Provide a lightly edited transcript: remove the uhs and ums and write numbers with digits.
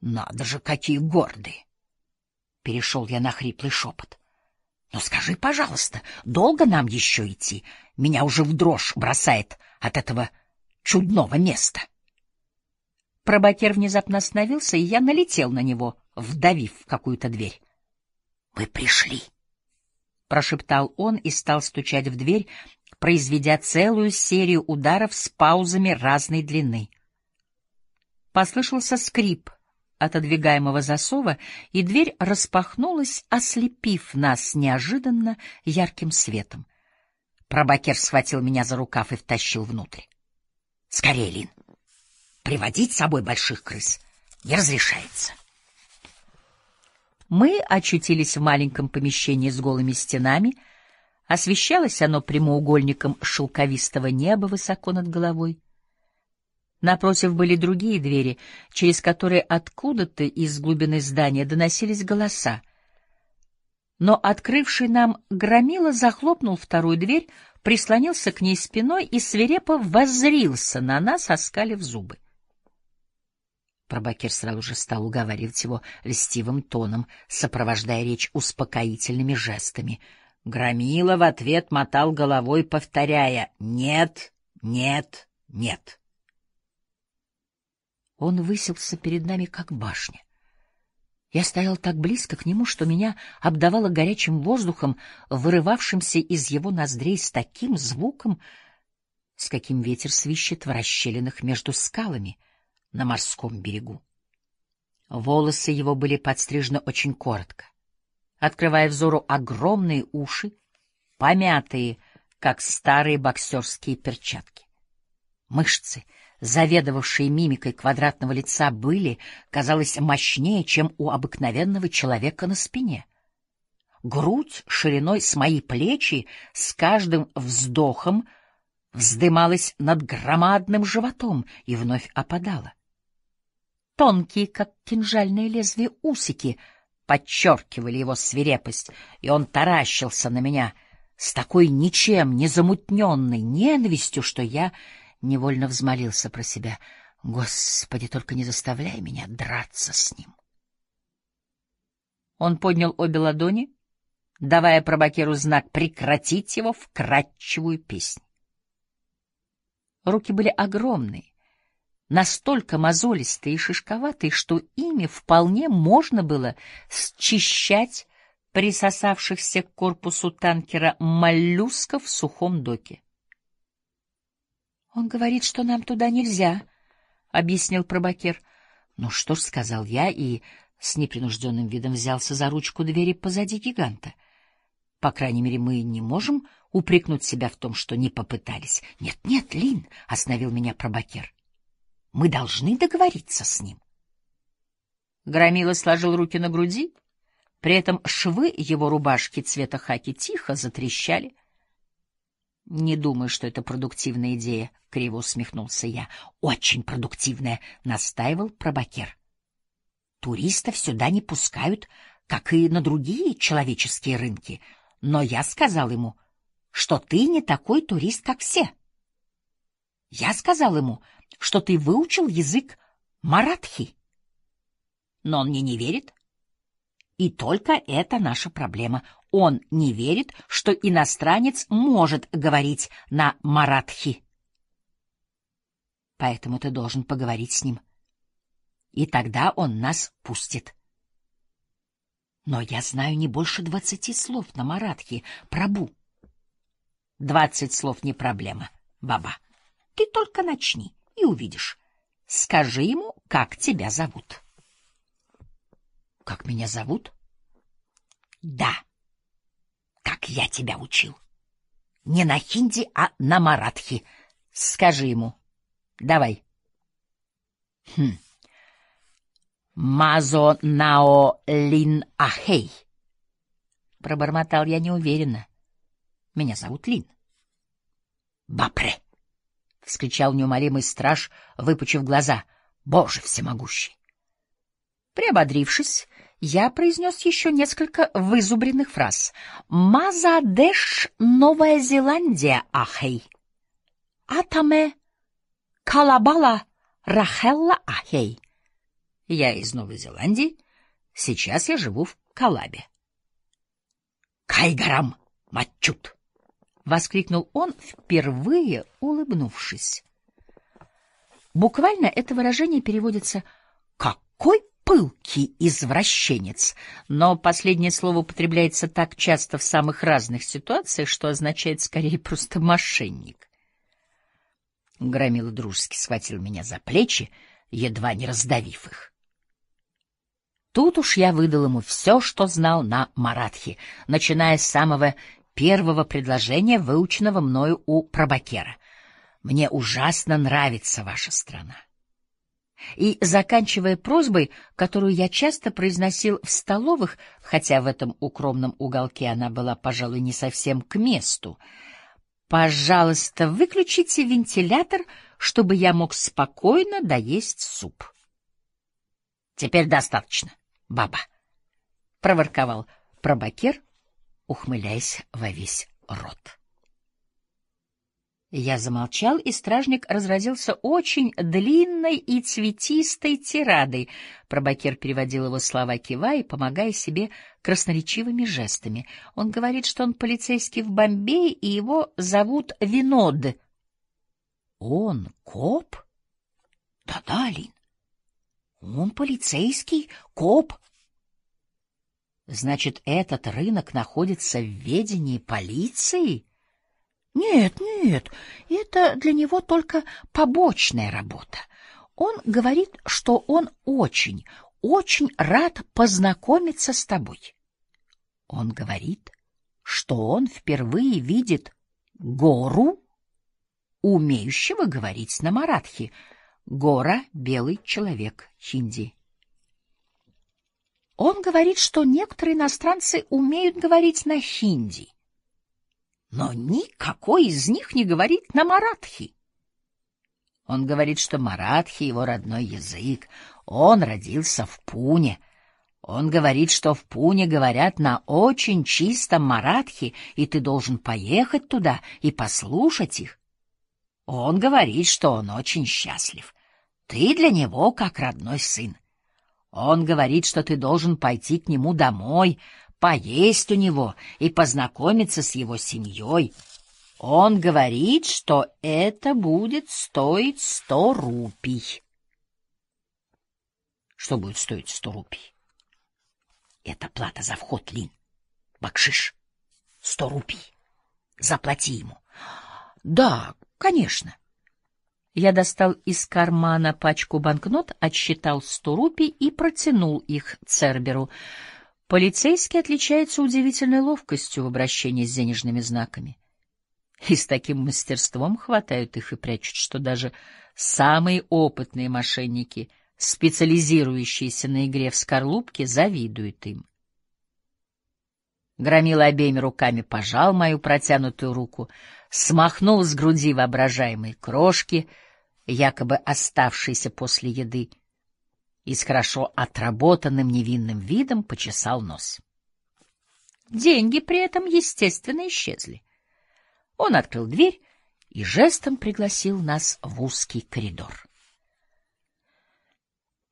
Надо же, какие гордые! Перешел я на хриплый шепот. Но скажи, пожалуйста, долго нам еще идти? Меня уже в дрожь бросает от этого чудного места. Пробакер внезапно остановился, и я налетел на него, вдавив в какую-то дверь. — Мы пришли! — прошептал он и стал стучать в дверь, произведя целую серию ударов с паузами разной длины. Послышался скрип отодвигаемого засова, и дверь распахнулась, ослепив нас неожиданно ярким светом. Пробакер схватил меня за рукав и втащил внутрь. — Скорее, Лин! Приводить с собой больших крыс не разрешается. Мы очутились в маленьком помещении с голыми стенами. Освещалось оно прямоугольником шелковистого неба высоко над головой. Напротив были другие двери, через которые откуда-то из глубины здания доносились голоса. Но открывший нам громила захлопнул вторую дверь, прислонился к ней спиной и свирепо воззрился на нас, оскалив зубы. Пробакер сразу же стал уговаривать его льстивым тоном, сопровождая речь успокоительными жестами. Громила в ответ мотал головой, повторяя: «Нет, нет, нет». Он высился перед нами, как башня. Я стоял так близко к нему, что меня обдавало горячим воздухом, вырывавшимся из его ноздрей с таким звуком, с каким ветер свищет в расщелинах между скалами на морском берегу. Волосы его были подстрижены очень коротко, открывая взору огромные уши, помятые, как старые боксерские перчатки. Мышцы, заведовавшие мимикой квадратного лица, были, казалось, мощнее, чем у обыкновенного человека на спине. Грудь шириной с мои плечи с каждым вздохом вздымалась над громадным животом и вновь опадала. Тонкие, как кинжальные лезвия, усики подчеркивали его свирепость, и он таращился на меня с такой ничем не замутненной ненавистью, что я невольно взмолился про себя: «Господи, только не заставляй меня драться с ним». Он поднял обе ладони, давая пробакеру знак прекратить его вкрадчивую песнь. Руки были огромные, настолько мозолистые и шишковатые, что ими вполне можно было счищать присосавшихся к корпусу танкера моллюсков в сухом доке. — Он говорит, что нам туда нельзя, — объяснил пробакер. — Ну что ж, — сказал я и с непринужденным видом взялся за ручку двери позади гиганта. По крайней мере, мы не можем упрекнуть себя в том, что не попытались. — Нет, нет, Лин, — остановил меня пробакер. — Мы должны договориться с ним. Громила сложил руки на груди, при этом швы его рубашки цвета хаки тихо затрещали. — Не думаю, что это продуктивная идея, — криво усмехнулся я. — Очень продуктивная, — настаивал пробакер. — Туристов сюда не пускают, как и на другие человеческие рынки, но я сказал ему, что ты не такой турист, как все. Я сказал ему, что ты выучил язык маратхи. Но он мне не верит. И только это наша проблема. Он не верит, что иностранец может говорить на маратхи. Поэтому ты должен поговорить с ним. И тогда он нас пустит. Но я знаю не больше 20 слов на маратхи, Прабу. 20 слов не проблема, баба. Ты только начни и увидишь. Скажи ему, как тебя зовут. Как меня зовут? Да. Как я тебя учил. Не на хинди, а на маратхи. Скажи ему. Давай. Мазо нао Лин Ахей. Пробормотал я неуверенно. Меня зовут Лин. Бапре! — вскричал неумолимый страж, выпучив глаза. — Боже всемогущий! Приободрившись, я произнес еще несколько вызубренных фраз. «Мазадеш, Новая Зеландия, Ахей! Атаме, Калабала, Рахелла, Ахей!» Я из Новой Зеландии. Сейчас я живу в Колабе. «Кайгарам мачут!» — воскликнул он, впервые улыбнувшись. Буквально это выражение переводится «какой пылкий извращенец», но последнее слово употребляется так часто в самых разных ситуациях, что означает скорее просто «мошенник». Громила дружески схватил меня за плечи, едва не раздавив их. Тут уж я выдал ему все, что знал на маратхи, начиная с самого первого предложения, выученного мною у Прабакера. «Мне ужасно нравится ваша страна». И заканчивая просьбой, которую я часто произносил в столовых, хотя в этом укромном уголке она была, пожалуй, не совсем к месту: «Пожалуйста, выключите вентилятор, чтобы я мог спокойно доесть суп». «Теперь достаточно, баба», — проворковал Прабакер, ухмыляясь во весь рот. Я замолчал, и стражник разразился очень длинной и цветистой тирадой. Прабакер переводил его слова, кивая и помогая себе красноречивыми жестами. Он говорит, что он полицейский в Бомбее, и его зовут Винод. Он коп? Да-да, Лин. Он полицейский, коп. Значит, этот рынок находится в ведении полиции? Нет, нет, это для него только побочная работа. Он говорит, что он очень, очень рад познакомиться с тобой. Он говорит, что он впервые видит гору, умеющего говорить на маратхи. Гора — белый человек, хинди. Он говорит, что некоторые иностранцы умеют говорить на хинди, но никакой из них не говорит на маратхи. Он говорит, что маратхи — его родной язык. Он родился в Пуне. Он говорит, что в Пуне говорят на очень чистом маратхи, и ты должен поехать туда и послушать их. Он говорит, что он очень счастлив. Ты для него как родной сын. Он говорит, что ты должен пойти к нему домой, поесть у него и познакомиться с его семьей. Он говорит, что это будет стоить 100 рупий. Что будет стоить 100 рупий? Это плата за вход, Лин. Бакшиш. 100 рупий. Заплати ему. Да, конечно. Я достал из кармана пачку банкнот, отсчитал 100 рупий и протянул их Церберу. Полицейский отличается удивительной ловкостью в обращении с денежными знаками. И с таким мастерством хватают их и прячут, что даже самые опытные мошенники, специализирующиеся на игре в скорлупки, завидуют им. Громила обеими руками пожал мою протянутую руку, смахнул с груди воображаемые крошки, якобы оставшиеся после еды, и с хорошо отработанным невинным видом почесал нос. Деньги при этом, естественно, исчезли. Он открыл дверь и жестом пригласил нас в узкий коридор.